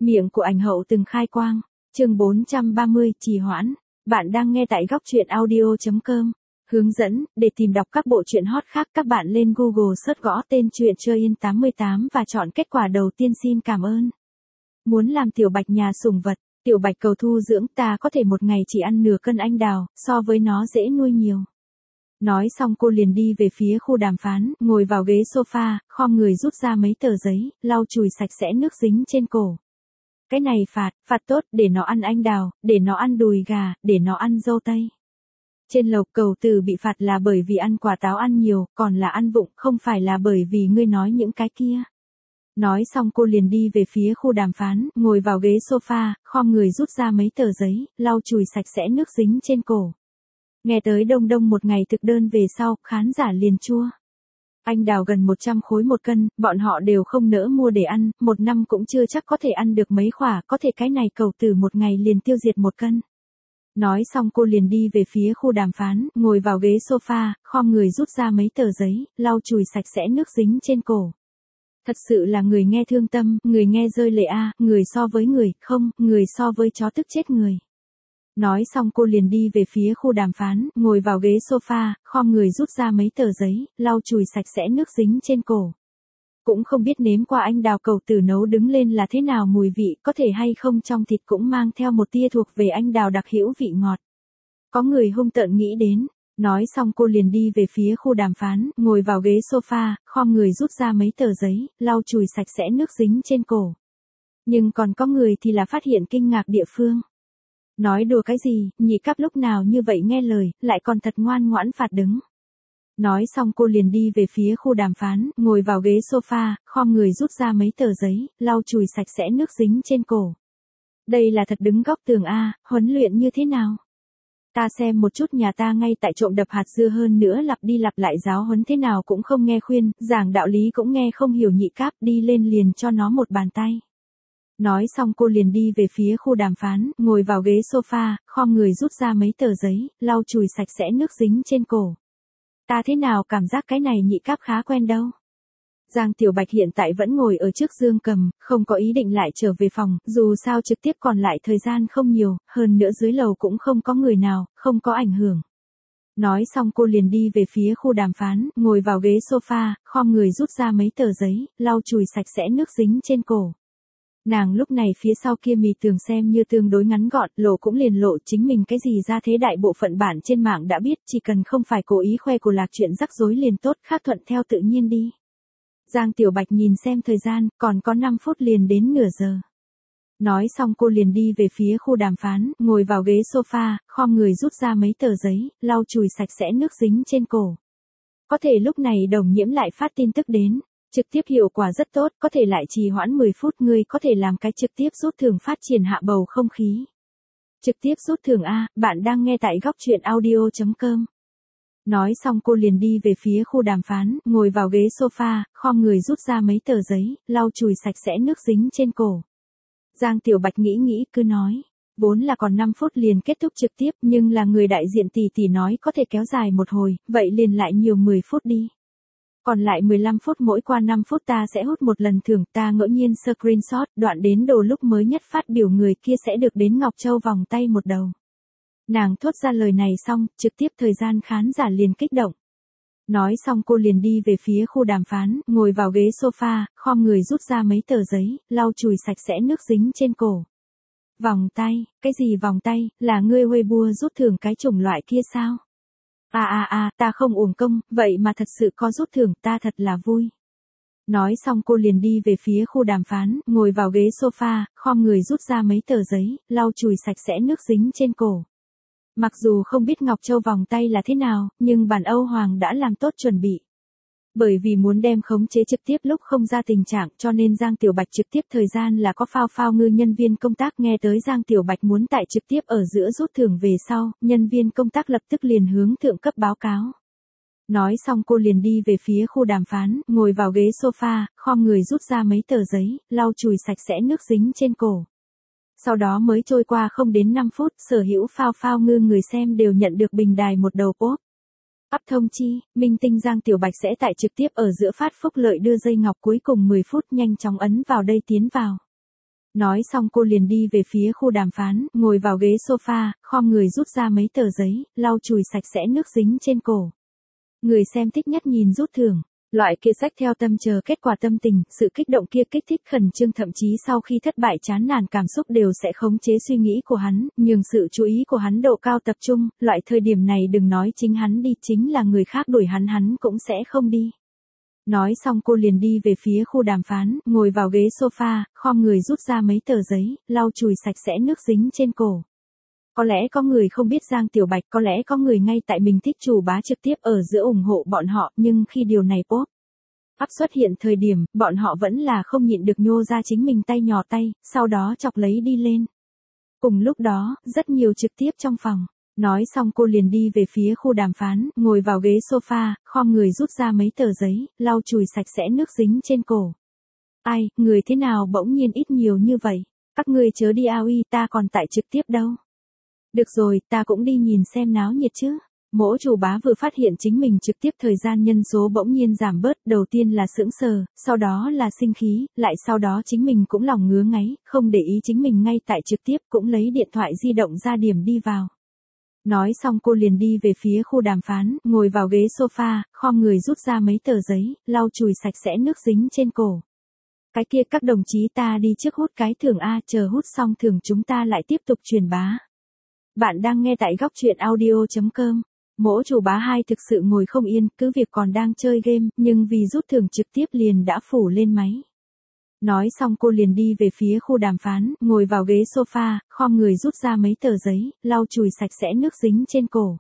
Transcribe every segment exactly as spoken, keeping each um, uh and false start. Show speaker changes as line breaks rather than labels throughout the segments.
Miệng của ảnh hậu từng khai quang. Chương bốn trăm ba mươi, trì hoãn. Bạn đang nghe tại góc truyện audio chấm com. Hướng dẫn, để tìm đọc các bộ truyện hot khác các bạn lên Google search gõ tên truyện Chơi Yên tám mươi tám và chọn kết quả đầu tiên. Xin cảm ơn. Muốn làm tiểu bạch nhà sủng vật, tiểu bạch cầu thu dưỡng, ta có thể một ngày chỉ ăn nửa cân anh đào, so với nó dễ nuôi nhiều. Nói xong cô liền đi về phía khu đàm phán, ngồi vào ghế sofa, khom người rút ra mấy tờ giấy, lau chùi sạch sẽ nước dính trên cổ. Cái này phạt, phạt tốt, để nó ăn anh đào, để nó ăn đùi gà, để nó ăn dâu tây. Trên lầu cầu từ bị phạt là bởi vì ăn quả táo ăn nhiều, còn là ăn vụng, không phải là bởi vì ngươi nói những cái kia. Nói xong cô liền đi về phía khu đàm phán, ngồi vào ghế sofa, khom người rút ra mấy tờ giấy, lau chùi sạch sẽ nước dính trên cổ. Nghe tới đông đông một ngày thực đơn về sau, khán giả liền chua. Anh đào gần một trăm khối một cân, bọn họ đều không nỡ mua để ăn, một năm cũng chưa chắc có thể ăn được mấy khỏa, có thể cái này cầu từ một ngày liền tiêu diệt một cân. Nói xong cô liền đi về phía khu đàm phán, ngồi vào ghế sofa, khom người rút ra mấy tờ giấy, lau chùi sạch sẽ nước dính trên cổ. Thật sự là người nghe thương tâm, người nghe rơi lệ a, người so với người, không, người so với chó tức chết người. Nói xong cô liền đi về phía khu đàm phán, ngồi vào ghế sofa, khom người rút ra mấy tờ giấy, lau chùi sạch sẽ nước dính trên cổ. Cũng không biết nếm qua anh đào cầu tử nấu đứng lên là thế nào mùi vị, có thể hay không trong thịt cũng mang theo một tia thuộc về anh đào đặc hữu vị ngọt. Có người hung tợn nghĩ đến. Nói xong cô liền đi về phía khu đàm phán, ngồi vào ghế sofa, khom người rút ra mấy tờ giấy, lau chùi sạch sẽ nước dính trên cổ. Nhưng còn có người thì là phát hiện kinh ngạc địa phương. Nói đùa cái gì, nhị cáp lúc nào như vậy nghe lời, lại còn thật ngoan ngoãn phạt đứng. Nói xong cô liền đi về phía khu đàm phán, ngồi vào ghế sofa, khom người rút ra mấy tờ giấy, lau chùi sạch sẽ nước dính trên cổ. Đây là thật đứng góc tường a, huấn luyện như thế nào? Ta xem một chút nhà ta ngay tại trộm đập hạt dưa hơn nữa lặp đi lặp lại giáo huấn thế nào cũng không nghe khuyên, giảng đạo lý cũng nghe không hiểu nhị cáp, đi lên liền cho nó một bàn tay. Nói xong cô liền đi về phía khu đàm phán, ngồi vào ghế sofa, khom người rút ra mấy tờ giấy, lau chùi sạch sẽ nước dính trên cổ. Ta thế nào cảm giác cái này nhị cáp khá quen đâu. Giang Tiểu Bạch hiện tại vẫn ngồi ở trước giường cầm, không có ý định lại trở về phòng, dù sao trực tiếp còn lại thời gian không nhiều, hơn nữa dưới lầu cũng không có người nào, không có ảnh hưởng. Nói xong cô liền đi về phía khu đàm phán, ngồi vào ghế sofa, khom người rút ra mấy tờ giấy, lau chùi sạch sẽ nước dính trên cổ. Nàng lúc này phía sau kia mì tường xem như tương đối ngắn gọn, lộ cũng liền lộ chính mình cái gì ra thế đại bộ phận bản trên mạng đã biết, chỉ cần không phải cố ý khoe của lạc chuyện rắc rối liền tốt, khác thuận theo tự nhiên đi. Giang Tiểu Bạch nhìn xem thời gian, còn có năm phút liền đến nửa giờ. Nói xong cô liền đi về phía khu đàm phán, ngồi vào ghế sofa, khom người rút ra mấy tờ giấy, lau chùi sạch sẽ nước dính trên cổ. Có thể lúc này Đồng Nhiễm lại phát tin tức đến. Trực tiếp hiệu quả rất tốt, có thể lại trì hoãn mười phút, ngươi có thể làm cái trực tiếp rút thưởng phát triển hạ bầu không khí. Trực tiếp rút thưởng a, bạn đang nghe tại góc truyện audio chấm com. Nói xong cô liền đi về phía khu đàm phán, ngồi vào ghế sofa, khom người rút ra mấy tờ giấy, lau chùi sạch sẽ nước dính trên cổ. Giang Tiểu Bạch nghĩ nghĩ cứ nói, vốn là còn năm phút liền kết thúc trực tiếp, nhưng là người đại diện tỷ tỷ nói có thể kéo dài một hồi, vậy liền lại nhiều mười phút đi. Còn lại mười lăm phút, mỗi qua năm phút ta sẽ hút một lần thưởng, ta ngẫu nhiên screenshot, đoạn đến đồ lúc mới nhất phát biểu người kia sẽ được đến Ngọc Châu vòng tay một đầu. Nàng thốt ra lời này xong, trực tiếp thời gian khán giả liền kích động. Nói xong cô liền đi về phía khu đàm phán, ngồi vào ghế sofa, khom người rút ra mấy tờ giấy, lau chùi sạch sẽ nước dính trên cổ. Vòng tay, cái gì vòng tay, là ngươi Weibo rút thưởng cái chủng loại kia sao? À à à, ta không uổng công, vậy mà thật sự có rút thưởng, ta thật là vui. Nói xong cô liền đi về phía khu đàm phán, ngồi vào ghế sofa, khom người rút ra mấy tờ giấy, lau chùi sạch sẽ nước dính trên cổ. Mặc dù không biết Ngọc Châu vòng tay là thế nào, nhưng bản Âu Hoàng đã làm tốt chuẩn bị. Bởi vì muốn đem khống chế trực tiếp lúc không ra tình trạng cho nên Giang Tiểu Bạch trực tiếp thời gian là có phao phao ngư nhân viên công tác nghe tới Giang Tiểu Bạch muốn tại trực tiếp ở giữa rút thưởng về sau, nhân viên công tác lập tức liền hướng thượng cấp báo cáo. Nói xong cô liền đi về phía khu đàm phán, ngồi vào ghế sofa, khom người rút ra mấy tờ giấy, lau chùi sạch sẽ nước dính trên cổ. Sau đó mới trôi qua không đến năm phút, sở hữu phao phao ngư người xem đều nhận được bình đài một đầu pop. Up thông chi, minh tinh Giang Tiểu Bạch sẽ tại trực tiếp ở giữa phát phúc lợi đưa dây ngọc cuối cùng mười phút, nhanh chóng ấn vào đây tiến vào. Nói xong cô liền đi về phía khu đàm phán, ngồi vào ghế sofa, khom người rút ra mấy tờ giấy, lau chùi sạch sẽ nước dính trên cổ. Người xem thích nhất nhìn rút thưởng. Loại kia sách theo tâm chờ kết quả tâm tình, sự kích động kia kích thích khẩn trương, thậm chí sau khi thất bại chán nản cảm xúc đều sẽ khống chế suy nghĩ của hắn, nhường sự chú ý của hắn độ cao tập trung, loại thời điểm này đừng nói chính hắn đi, chính là người khác đuổi hắn hắn cũng sẽ không đi. Nói xong cô liền đi về phía khu đàm phán, ngồi vào ghế sofa, khom người rút ra mấy tờ giấy, lau chùi sạch sẽ nước dính trên cổ. Có lẽ có người không biết Giang Tiểu Bạch, có lẽ có người ngay tại mình thích chủ bá trực tiếp ở giữa ủng hộ bọn họ, nhưng khi điều này pop up xuất hiện thời điểm, bọn họ vẫn là không nhịn được nhô ra chính mình tay nhỏ tay, sau đó chọc lấy đi lên. Cùng lúc đó, rất nhiều trực tiếp trong phòng. Nói xong cô liền đi về phía khu đàm phán, ngồi vào ghế sofa, khom người rút ra mấy tờ giấy, lau chùi sạch sẽ nước dính trên cổ. Ai, người thế nào bỗng nhiên ít nhiều như vậy? Các ngươi chớ đi ao y, ta còn tại trực tiếp đâu. Được rồi, ta cũng đi nhìn xem náo nhiệt chứ. Mỗ chủ bá vừa phát hiện chính mình trực tiếp thời gian nhân số bỗng nhiên giảm bớt, đầu tiên là sững sờ, sau đó là sinh khí, lại sau đó chính mình cũng lòng ngứa ngáy, không để ý chính mình ngay tại trực tiếp cũng lấy điện thoại di động ra điểm đi vào. Nói xong cô liền đi về phía khu đàm phán, ngồi vào ghế sofa, khom người rút ra mấy tờ giấy, lau chùi sạch sẽ nước dính trên cổ. Cái kia các đồng chí ta đi trước hút cái thưởng A, chờ hút xong thưởng chúng ta lại tiếp tục truyền bá. Bạn đang nghe tại góc truyện audio chấm com. Mỗ chủ bá hai thực sự ngồi không yên, cứ việc còn đang chơi game, nhưng vì rút thưởng trực tiếp liền đã phủ lên máy. Nói xong cô liền đi về phía khu đàm phán, ngồi vào ghế sofa, khom người rút ra mấy tờ giấy, lau chùi sạch sẽ nước dính trên cổ.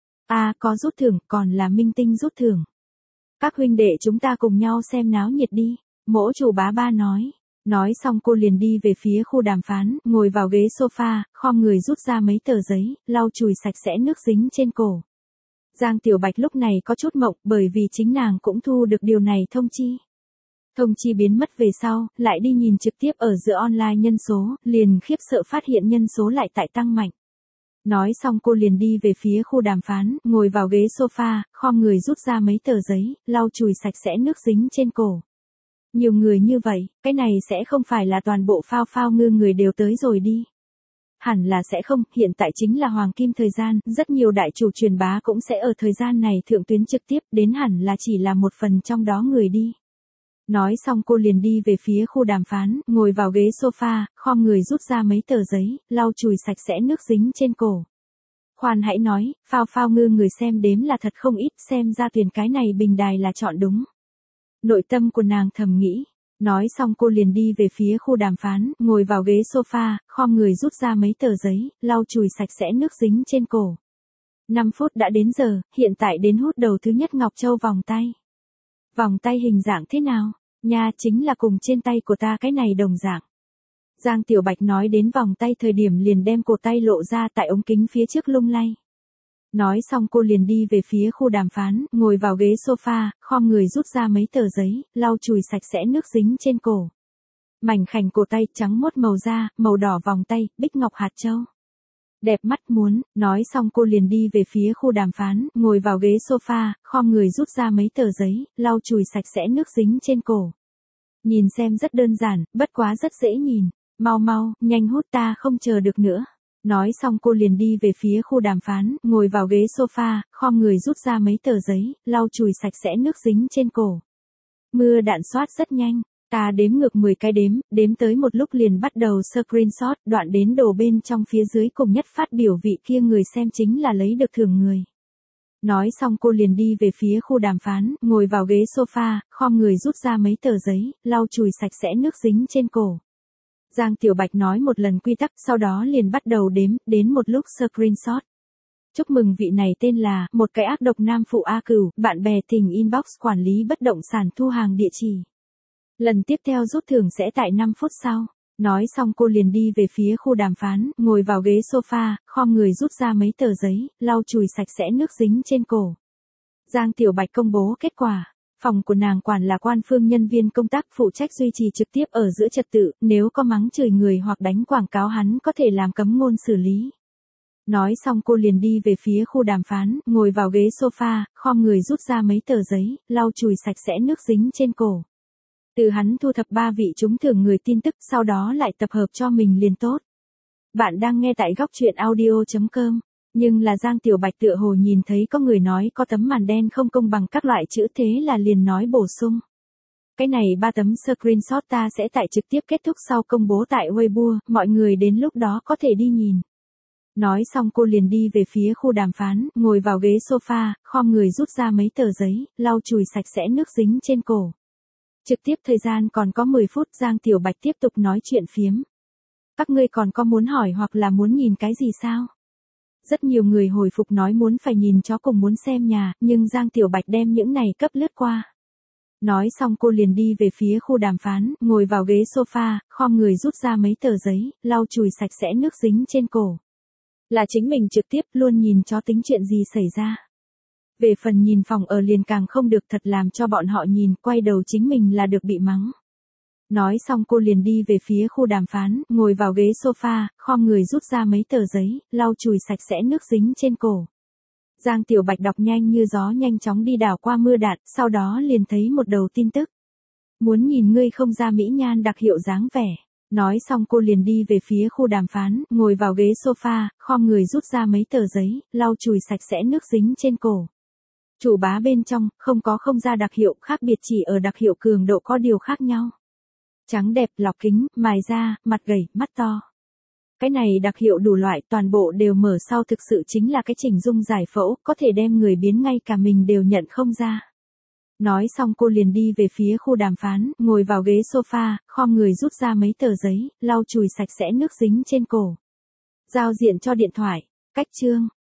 À, có rút thưởng, còn là minh tinh rút thưởng. Các huynh đệ chúng ta cùng nhau xem náo nhiệt đi. Mỗ chủ bá ba nói. Nói xong cô liền đi về phía khu đàm phán, ngồi vào ghế sofa, khom người rút ra mấy tờ giấy, lau chùi sạch sẽ nước dính trên cổ. Giang Tiểu Bạch lúc này có chút mộng, bởi vì chính nàng cũng thu được điều này thông chi. Thông chi biến mất về sau, lại đi nhìn trực tiếp ở giữa online nhân số, liền khiếp sợ phát hiện nhân số lại tại tăng mạnh. Nói xong cô liền đi về phía khu đàm phán, ngồi vào ghế sofa, khom người rút ra mấy tờ giấy, lau chùi sạch sẽ nước dính trên cổ. Nhiều người như vậy, cái này sẽ không phải là toàn bộ phao phao ngư người đều tới rồi đi. Hẳn là sẽ không, hiện tại chính là hoàng kim thời gian, rất nhiều đại chủ truyền bá cũng sẽ ở thời gian này thượng tuyến trực tiếp, đến hẳn là chỉ là một phần trong đó người đi. Nói xong cô liền đi về phía khu đàm phán, ngồi vào ghế sofa, khom người rút ra mấy tờ giấy, lau chùi sạch sẽ nước dính trên cổ. Khoan hãy nói, phao phao ngư người xem đếm là thật không ít, xem ra tuyển cái này bình đài là chọn đúng. Nội tâm của nàng thầm nghĩ. Nói xong cô liền đi về phía khu đàm phán, ngồi vào ghế sofa, khom người rút ra mấy tờ giấy, lau chùi sạch sẽ nước dính trên cổ. năm phút đã đến giờ, hiện tại đến hút đầu thứ nhất Ngọc Châu vòng tay. Vòng tay hình dạng thế nào? Nha, chính là cùng trên tay của ta cái này đồng dạng. Giang Tiểu Bạch nói đến vòng tay thời điểm liền đem cổ tay lộ ra tại ống kính phía trước lung lay. Nói xong cô liền đi về phía khu đàm phán, ngồi vào ghế sofa, khom người rút ra mấy tờ giấy, lau chùi sạch sẽ nước dính trên cổ. Mảnh khảnh cổ tay trắng mốt màu da, màu đỏ vòng tay, bích ngọc hạt châu. Đẹp mắt muốn, nói xong cô liền đi về phía khu đàm phán, ngồi vào ghế sofa, khom người rút ra mấy tờ giấy, lau chùi sạch sẽ nước dính trên cổ. Nhìn xem rất đơn giản, bất quá rất dễ nhìn. Mau mau, nhanh hút ta không chờ được nữa. Nói xong cô liền đi về phía khu đàm phán, ngồi vào ghế sofa, khom người rút ra mấy tờ giấy, lau chùi sạch sẽ nước dính trên cổ. Mưa đạn soát rất nhanh, ta đếm ngược mười cái đếm, đếm tới một lúc liền bắt đầu screenshot, đoạn đến đồ bên trong phía dưới cùng nhất phát biểu vị kia người xem chính là lấy được thưởng người. Nói xong cô liền đi về phía khu đàm phán, ngồi vào ghế sofa, khom người rút ra mấy tờ giấy, lau chùi sạch sẽ nước dính trên cổ. Giang Tiểu Bạch nói một lần quy tắc, sau đó liền bắt đầu đếm, đến một lúc screenshot. Chúc mừng vị này tên là, một cái ác độc nam phụ A Cửu, bạn bè tình inbox quản lý bất động sản thu hàng địa chỉ. Lần tiếp theo rút thưởng sẽ tại năm phút sau. Nói xong cô liền đi về phía khu đàm phán, ngồi vào ghế sofa, khom người rút ra mấy tờ giấy, lau chùi sạch sẽ nước dính trên cổ. Giang Tiểu Bạch công bố kết quả. Phòng của nàng quản là quan phương nhân viên công tác phụ trách duy trì trực tiếp ở giữa trật tự, nếu có mắng chửi người hoặc đánh quảng cáo hắn có thể làm cấm ngôn xử lý. Nói xong cô liền đi về phía khu đàm phán, ngồi vào ghế sofa, khom người rút ra mấy tờ giấy, lau chùi sạch sẽ nước dính trên cổ. Từ hắn thu thập ba vị trúng thưởng người tin tức, sau đó lại tập hợp cho mình liền tốt. Bạn đang nghe tại góc truyện audio.com. Nhưng là Giang Tiểu Bạch tựa hồ nhìn thấy có người nói có tấm màn đen không công bằng các loại chữ, thế là liền nói bổ sung. Cái này ba tấm screenshot ta sẽ tại trực tiếp kết thúc sau công bố tại Weibo, mọi người đến lúc đó có thể đi nhìn. Nói xong cô liền đi về phía khu đàm phán, ngồi vào ghế sofa, khom người rút ra mấy tờ giấy, lau chùi sạch sẽ nước dính trên cổ. Trực tiếp thời gian còn có mười phút, Giang Tiểu Bạch tiếp tục nói chuyện phiếm. Các ngươi còn có muốn hỏi hoặc là muốn nhìn cái gì sao? Rất nhiều người hồi phục nói muốn phải nhìn chó cùng muốn xem nhà, nhưng Giang Tiểu Bạch đem những này cấp lướt qua. Nói xong cô liền đi về phía khu đàm phán, ngồi vào ghế sofa, khom người rút ra mấy tờ giấy, lau chùi sạch sẽ nước dính trên cổ. Là chính mình trực tiếp luôn nhìn chó tính chuyện gì xảy ra. Về phần nhìn phòng ở liền càng không được, thật làm cho bọn họ nhìn, quay đầu chính mình là được bị mắng. Nói xong cô liền đi về phía khu đàm phán, ngồi vào ghế sofa, khom người rút ra mấy tờ giấy, lau chùi sạch sẽ nước dính trên cổ. Giang Tiểu Bạch đọc nhanh như gió nhanh chóng đi đảo qua mưa đạn, sau đó liền thấy một đầu tin tức. Muốn nhìn ngươi không ra mỹ nhan đặc hiệu dáng vẻ. Nói xong cô liền đi về phía khu đàm phán, ngồi vào ghế sofa, khom người rút ra mấy tờ giấy, lau chùi sạch sẽ nước dính trên cổ. Chủ bá bên trong, không có không ra đặc hiệu, khác biệt chỉ ở đặc hiệu cường độ có điều khác nhau. Trắng đẹp, lọc kính, mài da, mặt gầy, mắt to. Cái này đặc hiệu đủ loại, toàn bộ đều mở sau, thực sự chính là cái chỉnh dung giải phẫu, có thể đem người biến ngay cả mình đều nhận không ra. Nói xong cô liền đi về phía khu đàm phán, ngồi vào ghế sofa, khom người rút ra mấy tờ giấy, lau chùi sạch sẽ nước dính trên cổ. Giao diện cho điện thoại, cách chương.